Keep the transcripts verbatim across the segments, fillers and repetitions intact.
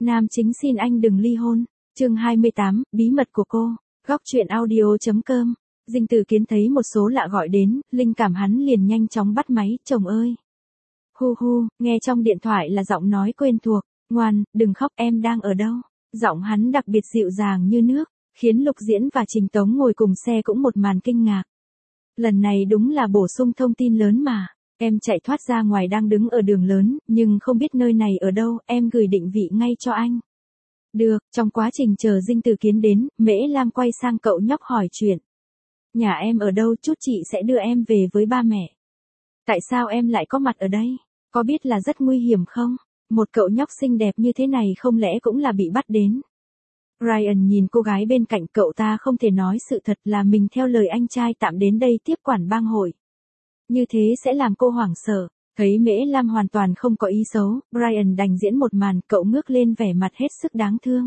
Nam chính xin anh đừng ly hôn. Chương hai mươi tám, bí mật của cô. Góc truyện audio chấm com. Dinh Từ Kiến thấy một số lạ gọi đến, linh cảm hắn liền nhanh chóng bắt máy, chồng ơi. Hu hu, nghe trong điện thoại là giọng nói quen thuộc, ngoan, đừng khóc em đang ở đâu. Giọng hắn đặc biệt dịu dàng như nước, khiến Lục Diễn và Trình Tống ngồi cùng xe cũng một màn kinh ngạc. Lần này đúng là bổ sung thông tin lớn mà. Em chạy thoát ra ngoài đang đứng ở đường lớn, nhưng không biết nơi này ở đâu, em gửi định vị ngay cho anh. Được, trong quá trình chờ Dinh Từ Kiến đến, Mễ Lam quay sang cậu nhóc hỏi chuyện. Nhà em ở đâu, chút chị sẽ đưa em về với ba mẹ. Tại sao em lại có mặt ở đây? Có biết là rất nguy hiểm không? Một cậu nhóc xinh đẹp như thế này không lẽ cũng là bị bắt đến? Ryan nhìn cô gái bên cạnh, cậu ta không thể nói sự thật là mình theo lời anh trai tạm đến đây tiếp quản bang hội. Như thế sẽ làm cô hoảng sợ. Thấy Mễ Lam hoàn toàn không có ý xấu, Brian đành diễn một màn, cậu ngước lên vẻ mặt hết sức đáng thương.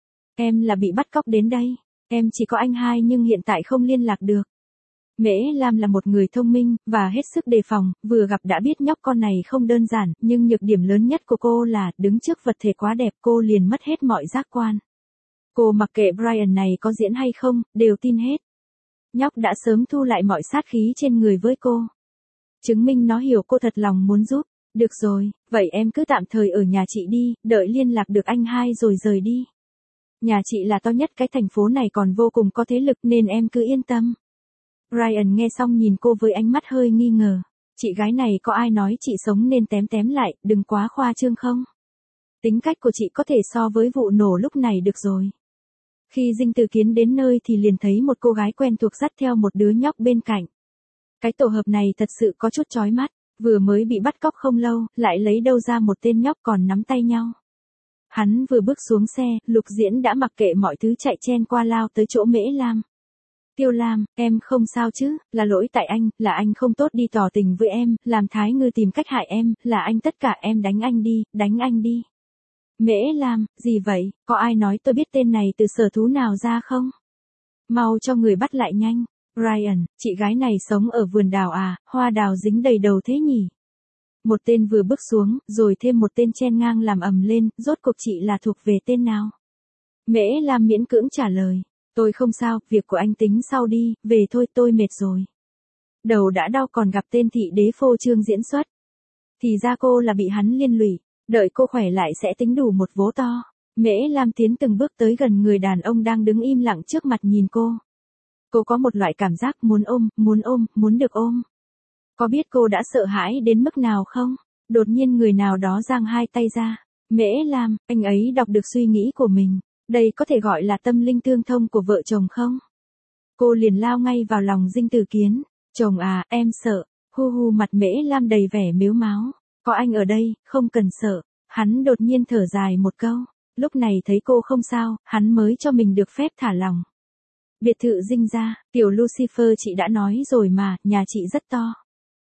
Em là bị bắt cóc đến đây. Em chỉ có anh hai nhưng hiện tại không liên lạc được. Mễ Lam là một người thông minh, và hết sức đề phòng, vừa gặp đã biết nhóc con này không đơn giản, nhưng nhược điểm lớn nhất của cô là, đứng trước vật thể quá đẹp cô liền mất hết mọi giác quan. Cô mặc kệ Brian này có diễn hay không, đều tin hết. Nhóc đã sớm thu lại mọi sát khí trên người với cô. Chứng minh nó hiểu cô thật lòng muốn giúp. Được rồi, vậy em cứ tạm thời ở nhà chị đi, đợi liên lạc được anh hai rồi rời đi. Nhà chị là to nhất cái thành phố này còn vô cùng có thế lực nên em cứ yên tâm. Ryan nghe xong nhìn cô với ánh mắt hơi nghi ngờ. Chị gái này có ai nói chị sống nên tém tém lại, đừng quá khoa trương không? Tính cách của chị có thể so với vụ nổ lúc này được rồi. Khi Dinh Từ Kiến đến nơi thì liền thấy một cô gái quen thuộc dắt theo một đứa nhóc bên cạnh. Cái tổ hợp này thật sự có chút chói mắt, vừa mới bị bắt cóc không lâu, lại lấy đâu ra một tên nhóc còn nắm tay nhau. Hắn vừa bước xuống xe, Lục Diễn đã mặc kệ mọi thứ chạy chen qua lao tới chỗ Mễ Lam. Tiêu Lam, em không sao chứ, là lỗi tại anh, là anh không tốt đi tỏ tình với em, làm Thái Ngư tìm cách hại em, là anh tất cả em đánh anh đi, đánh anh đi. Mễ Lam, gì vậy, có ai nói tôi biết tên này từ sở thú nào ra không? Mau cho người bắt lại nhanh. Ryan, chị gái này sống ở vườn đào à, hoa đào dính đầy đầu thế nhỉ? Một tên vừa bước xuống, rồi thêm một tên chen ngang làm ầm lên, rốt cuộc chị là thuộc về tên nào? Mễ Lam miễn cưỡng trả lời, tôi không sao, việc của anh tính sau đi, về thôi tôi mệt rồi. Đầu đã đau còn gặp tên thị đế phô trương diễn xuất. Thì ra cô là bị hắn liên lụy, đợi cô khỏe lại sẽ tính đủ một vố to. Mễ Lam tiến từng bước tới gần người đàn ông đang đứng im lặng trước mặt nhìn cô. Cô có một loại cảm giác muốn ôm, muốn ôm, muốn được ôm. Có biết cô đã sợ hãi đến mức nào không? Đột nhiên người nào đó giang hai tay ra. Mễ Lam, anh ấy đọc được suy nghĩ của mình. Đây có thể gọi là tâm linh tương thông của vợ chồng không? Cô liền lao ngay vào lòng Dinh Từ Kiến. Chồng à, em sợ. Hu hu, mặt Mễ Lam đầy vẻ mếu máo. Có anh ở đây, không cần sợ. Hắn đột nhiên thở dài một câu. Lúc này thấy cô không sao, hắn mới cho mình được phép thả lòng. Biệt thự Dinh gia, tiểu Lucifer chị đã nói rồi mà, nhà chị rất to.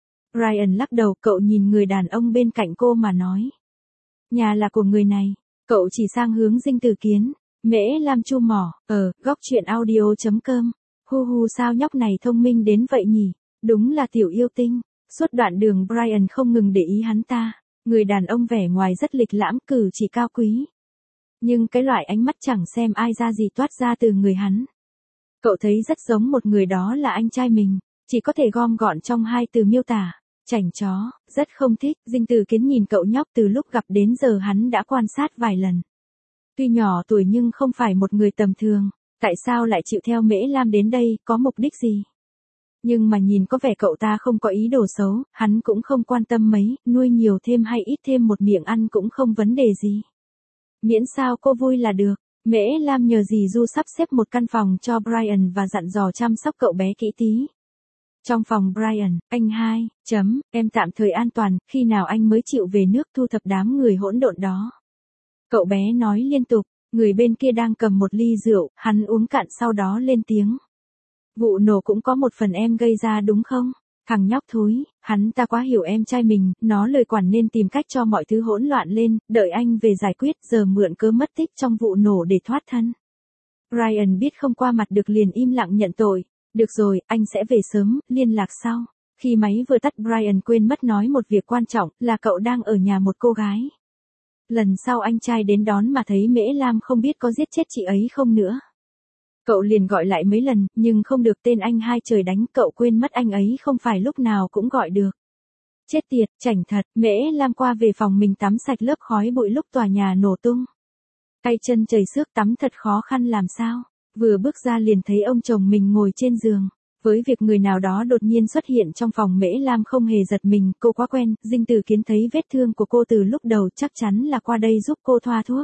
Ryan lắc đầu, cậu nhìn người đàn ông bên cạnh cô mà nói. Nhà là của người này, cậu chỉ sang hướng Dinh Từ Kiến. Mễ Lam chu mỏ, ở, góc truyện audio chấm com. Hu hu, sao nhóc này thông minh đến vậy nhỉ, đúng là tiểu yêu tinh. Suốt đoạn đường Brian không ngừng để ý hắn ta, người đàn ông vẻ ngoài rất lịch lãm, cử chỉ cao quý. Nhưng cái loại ánh mắt chẳng xem ai ra gì toát ra từ người hắn. Cậu thấy rất giống một người, đó là anh trai mình, chỉ có thể gom gọn trong hai từ miêu tả, chảnh chó, rất không thích. Dinh Từ Kiến nhìn cậu nhóc từ lúc gặp đến giờ hắn đã quan sát vài lần. Tuy nhỏ tuổi nhưng không phải một người tầm thường, tại sao lại chịu theo Mễ Lam đến đây, có mục đích gì? Nhưng mà nhìn có vẻ cậu ta không có ý đồ xấu, hắn cũng không quan tâm mấy, nuôi nhiều thêm hay ít thêm một miệng ăn cũng không vấn đề gì. Miễn sao cô vui là được. Mễ Lam nhờ dì Du sắp xếp một căn phòng cho Brian và dặn dò chăm sóc cậu bé kỹ tí. Trong phòng Brian, anh hai, chấm, em tạm thời an toàn, khi nào anh mới chịu về nước thu thập đám người hỗn độn đó? Cậu bé nói liên tục, người bên kia đang cầm một ly rượu, hắn uống cạn sau đó lên tiếng. Vụ nổ cũng có một phần em gây ra đúng không? Thằng nhóc thối, hắn ta quá hiểu em trai mình, nó lời quản nên tìm cách cho mọi thứ hỗn loạn lên, đợi anh về giải quyết, giờ mượn cớ mất tích trong vụ nổ để thoát thân. Ryan biết không qua mặt được liền im lặng nhận tội. Được rồi, anh sẽ về sớm, liên lạc sau. Khi máy vừa tắt Brian quên mất nói một việc quan trọng, là cậu đang ở nhà một cô gái. Lần sau anh trai đến đón mà thấy Mễ Lam không biết có giết chết chị ấy không nữa. Cậu liền gọi lại mấy lần, nhưng không được, tên anh hai trời đánh, cậu quên mất anh ấy không phải lúc nào cũng gọi được. Chết tiệt, chảnh thật, Mễ Lam qua về phòng mình tắm sạch lớp khói bụi lúc tòa nhà nổ tung. Tay chân chảy xước, tắm thật khó khăn làm sao. Vừa bước ra liền thấy ông chồng mình ngồi trên giường. Với việc người nào đó đột nhiên xuất hiện trong phòng, Mễ Lam không hề giật mình, cô quá quen. Dinh Tử Kiến thấy vết thương của cô từ lúc đầu, chắc chắn là qua đây giúp cô thoa thuốc.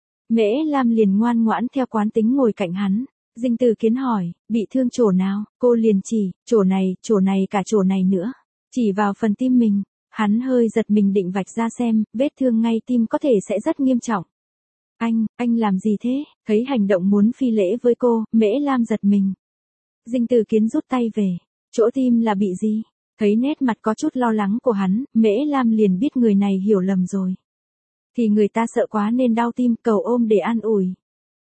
Mễ Lam liền ngoan ngoãn theo quán tính ngồi cạnh hắn. Dinh Tử Kiến hỏi, bị thương chỗ nào? Cô liền chỉ, chỗ này, chỗ này, cả chỗ này nữa. Chỉ vào phần tim mình. Hắn hơi giật mình định vạch ra xem, vết thương ngay tim có thể sẽ rất nghiêm trọng. Anh, anh làm gì thế? Thấy hành động muốn phi lễ với cô, Mễ Lam giật mình. Dinh Tử Kiến rút tay về. Chỗ tim là bị gì? Thấy nét mặt có chút lo lắng của hắn, Mễ Lam liền biết người này hiểu lầm rồi. Thì người ta sợ quá nên đau tim, cầu ôm để an ủi.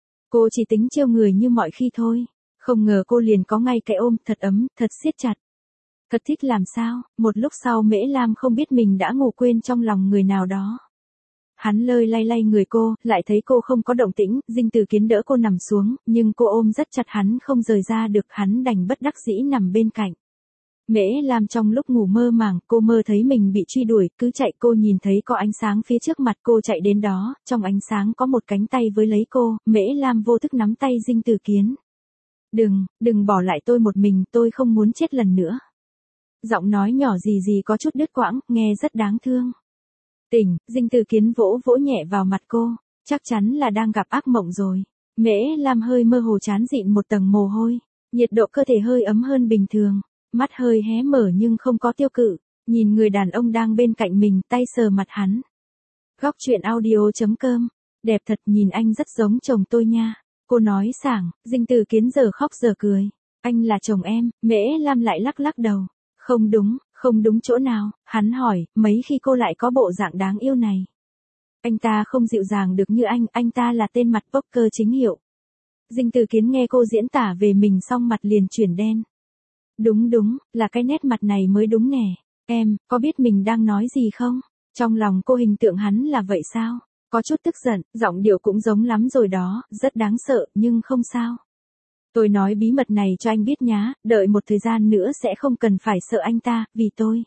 Cô chỉ tính trêu người như mọi khi thôi. Không ngờ cô liền có ngay cái ôm, thật ấm, thật siết chặt. Thật thích làm sao, một lúc sau Mễ Lam không biết mình đã ngủ quên trong lòng người nào đó. Hắn lơi lay lay người cô, lại thấy cô không có động tĩnh, Dinh Tử Kiến đỡ cô nằm xuống, nhưng cô ôm rất chặt hắn không rời ra được, hắn đành bất đắc dĩ nằm bên cạnh. Mễ Lam trong lúc ngủ mơ màng, cô mơ thấy mình bị truy đuổi, cứ chạy, cô nhìn thấy có ánh sáng phía trước mặt, cô chạy đến đó, trong ánh sáng có một cánh tay với lấy cô, Mễ Lam vô thức nắm tay Dinh Tử Kiến. Đừng, đừng bỏ lại tôi một mình, tôi không muốn chết lần nữa. Giọng nói nhỏ gì gì có chút đứt quãng, nghe rất đáng thương. Tỉnh, Dinh Tử Kiến vỗ vỗ nhẹ vào mặt cô, chắc chắn là đang gặp ác mộng rồi. Mễ Lam hơi mơ hồ trán dịn một tầng mồ hôi, nhiệt độ cơ thể hơi ấm hơn bình thường, mắt hơi hé mở nhưng không có tiêu cự, nhìn người đàn ông đang bên cạnh mình, tay sờ mặt hắn. Góc truyện audio chấm com, đẹp thật, nhìn anh rất giống chồng tôi nha. Cô nói sảng, Dinh Tử Kiến giờ khóc giờ cười. Anh là chồng em, Mễ Lam lại lắc lắc đầu. Không đúng, không đúng chỗ nào, hắn hỏi, mấy khi cô lại có bộ dạng đáng yêu này. Anh ta không dịu dàng được như anh, anh ta là tên mặt poker chính hiệu. Dinh Tử Kiến nghe cô diễn tả về mình xong mặt liền chuyển đen. Đúng đúng, là cái nét mặt này mới đúng nè. Em, có biết mình đang nói gì không? Trong lòng cô hình tượng hắn là vậy sao? Có chút tức giận, giọng điệu cũng giống lắm rồi đó, rất đáng sợ, nhưng không sao. Tôi nói bí mật này cho anh biết nhá, đợi một thời gian nữa sẽ không cần phải sợ anh ta, vì tôi.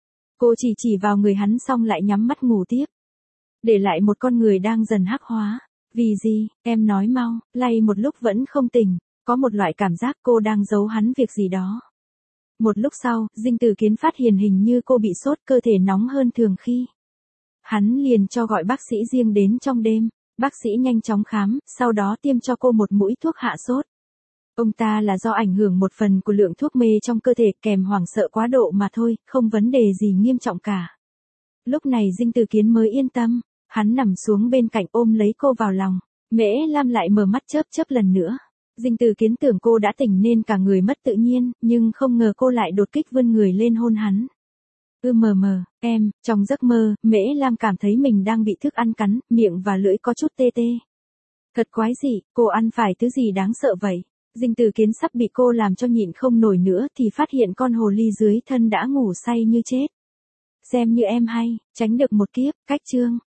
Cô chỉ chỉ vào người hắn xong lại nhắm mắt ngủ tiếp. Để lại một con người đang dần hắc hóa. Vì gì, em nói mau, lay một lúc vẫn không tỉnh, có một loại cảm giác cô đang giấu hắn việc gì đó. Một lúc sau, Dinh Tử Kiến phát hiện hình như cô bị sốt, cơ thể nóng hơn thường khi. Hắn liền cho gọi bác sĩ riêng đến trong đêm, bác sĩ nhanh chóng khám, sau đó tiêm cho cô một mũi thuốc hạ sốt. Ông ta là do ảnh hưởng một phần của lượng thuốc mê trong cơ thể kèm hoảng sợ quá độ mà thôi, không vấn đề gì nghiêm trọng cả. Lúc này Dinh Tử Kiến mới yên tâm, hắn nằm xuống bên cạnh ôm lấy cô vào lòng, Mễ Lam lại mở mắt chớp chớp lần nữa. Dinh Tử Kiến tưởng cô đã tỉnh nên cả người mất tự nhiên, nhưng không ngờ cô lại đột kích vươn người lên hôn hắn. Ư mờ mờ, em, trong giấc mơ, Mễ Lam cảm thấy mình đang bị thức ăn cắn, miệng và lưỡi có chút tê tê. Thật quái dị, cô ăn phải thứ gì đáng sợ vậy? Dinh Tử Kiến sắp bị cô làm cho nhịn không nổi nữa thì phát hiện con hồ ly dưới thân đã ngủ say như chết. Xem như em hay, tránh được một kiếp, cách chương.